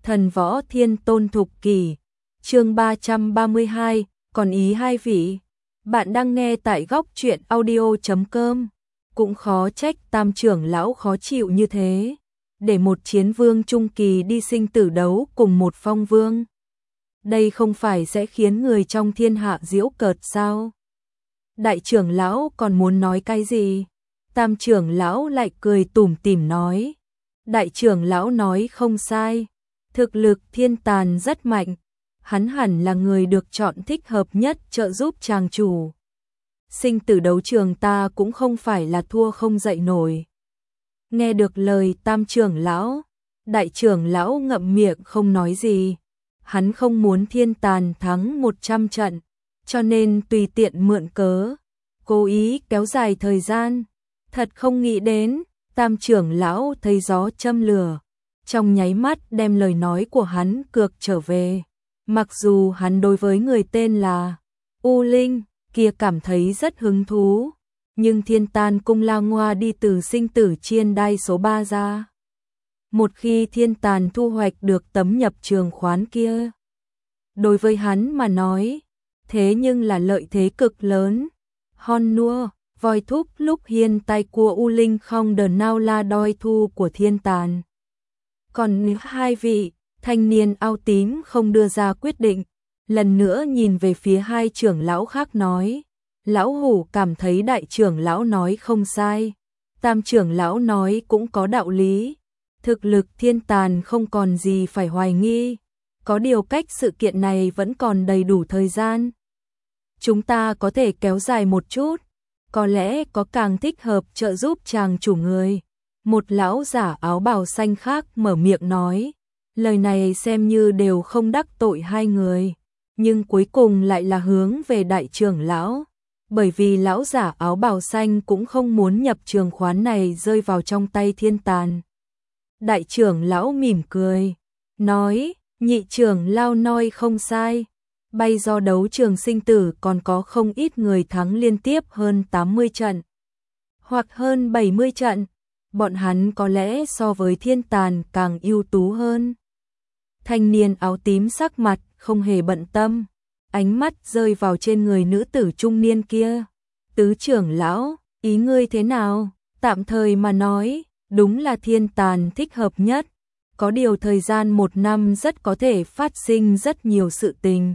Thần võ thiên tôn thục kỷ, chương 332, còn ý hai vị. Bạn đang nghe tại góc truyện audio.com. Cũng khó trách Tam trưởng lão khó chịu như thế, để một chiến vương trung kỳ đi sinh tử đấu cùng một phong vương. Đây không phải sẽ khiến người trong thiên hạ giễu cợt sao? Đại trưởng lão còn muốn nói cái gì? Tam trưởng lão lại cười tủm tỉm nói. Đại trưởng lão nói không sai. Thực lực Thiên Tàn rất mạnh, hắn hẳn là người được chọn thích hợp nhất trợ giúp chàng chủ. Sinh tử đấu trường ta cũng không phải là thua không dậy nổi. Nghe được lời Tam trưởng lão, Đại trưởng lão ngậm miệng không nói gì. Hắn không muốn Thiên Tàn thắng 100 trận, cho nên tùy tiện mượn cớ, cố ý kéo dài thời gian. Thật không nghĩ đến, Tam trưởng lão thấy gió châm lửa, trong nháy mắt đem lời nói của hắn cược trở về. Mặc dù hắn đối với người tên là U Linh kia cảm thấy rất hứng thú, nhưng Thiên Tàn cung La Ngoa đi từ sinh tử chiên đai số 3 ra. Một khi Thiên Tàn thu hoạch được tấm nhập trường khoán kia, đối với hắn mà nói, thế nhưng là lợi thế cực lớn. Hon nua, voi thúc lúc hiên tay của U Linh không đờ nào là đòi thu của Thiên Tàn. Còn hai vị, thanh niên áo tím không đưa ra quyết định, lần nữa nhìn về phía hai trưởng lão khác nói. Lão hủ cảm thấy đại trưởng lão nói không sai, Tam trưởng lão nói cũng có đạo lý. Thực lực Thiên Tàn không còn gì phải hoài nghi, có điều cách sự kiện này vẫn còn đầy đủ thời gian. Chúng ta có thể kéo dài một chút, có lẽ có càng thích hợp trợ giúp chàng chủ người. Một lão giả áo bào xanh khác mở miệng nói, lời này xem như đều không đắc tội hai người, nhưng cuối cùng lại là hướng về đại trưởng lão, bởi vì lão giả áo bào xanh cũng không muốn nhập trường khoán này rơi vào trong tay Thiên Tàn. Đại trưởng lão mỉm cười, nói, nhị trưởng lão nói không sai, bay do đấu trường sinh tử còn có không ít người thắng liên tiếp hơn 80 trận, hoặc hơn 70 trận. Bọn hắn có lẽ so với Thiên Tàn càng ưu tú hơn. Thanh niên áo tím sắc mặt không hề bận tâm, ánh mắt rơi vào trên người nữ tử trung niên kia. Tứ trưởng lão, ý ngươi thế nào? Tạm thời mà nói, đúng là Thiên Tàn thích hợp nhất. Có điều thời gian 1 năm rất có thể phát sinh rất nhiều sự tình.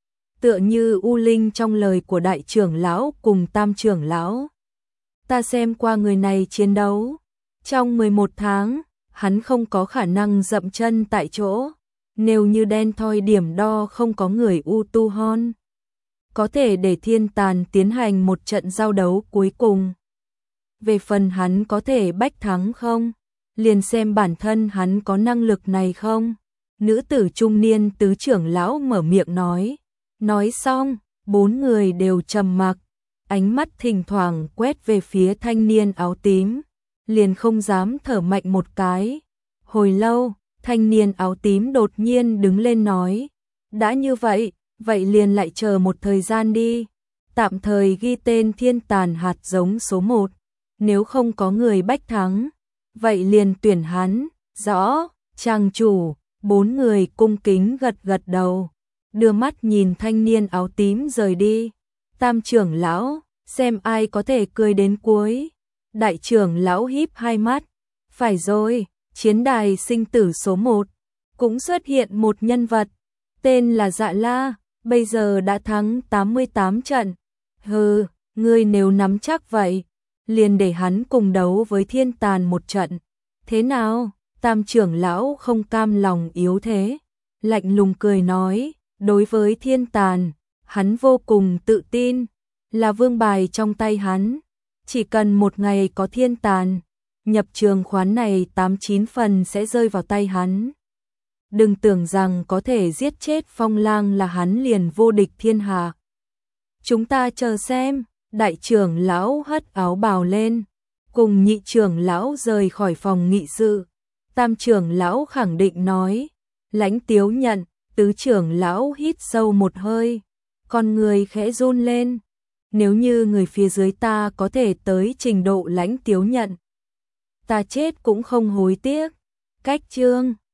Tựa như U Linh trong lời của đại trưởng lão cùng Tam trưởng lão. Ta xem qua người này chiến đấu. Trong 11 tháng, hắn không có khả năng dậm chân tại chỗ. Nếu như đen thoi điểm đo không có người U Tu Hon, có thể để Thiên Tàn tiến hành một trận giao đấu cuối cùng. Về phần hắn có thể bách thắng không, liền xem bản thân hắn có năng lực này không. Nữ tử trung niên tứ trưởng lão mở miệng nói. Nói xong, 4 người đều trầm mặc, ánh mắt thỉnh thoảng quét về phía thanh niên áo tím, liền không dám thở mạnh một cái. Hồi lâu, thanh niên áo tím đột nhiên đứng lên nói, đã như vậy, vậy liền lại chờ một thời gian đi, tạm thời ghi tên Thiên Tàn hạt giống số 1, nếu không có người bách thắng, vậy liền tuyển hắn. Rõ, chàng chủ. 4 người cung kính gật gật đầu, đưa mắt nhìn thanh niên áo tím rời đi. Tam trưởng lão, xem ai có thể cười đến cuối. Đại trưởng lão híp hai mắt, phải rồi, chiến đài sinh tử số 1, cũng xuất hiện một nhân vật, tên là Dạ La, bây giờ đã thắng 88 trận. Hừ, ngươi nếu nắm chắc vậy, liền để hắn cùng đấu với Thiên Tàn một trận. Thế nào? Tam trưởng lão không cam lòng yếu thế, lạnh lùng cười nói, đối với Thiên Tàn, hắn vô cùng tự tin, là vương bài trong tay hắn. Chỉ cần một ngày có Thiên Tàn, nhập trường khoán này 89 phần sẽ rơi vào tay hắn. Đừng tưởng rằng có thể giết chết Phong Lang là hắn liền vô địch thiên hạ. Chúng ta chờ xem. Đại trưởng lão hất áo bào lên, cùng nhị trưởng lão rời khỏi phòng nghị sự. Tam trưởng lão khẳng định nói, Lãnh Tiếu nhận. Tứ trưởng lão hít sâu một hơi, con người khẽ run lên. Nếu như người phía dưới ta có thể tới trình độ Lãnh Tiếu nhận, ta chết cũng không hối tiếc. Cách chương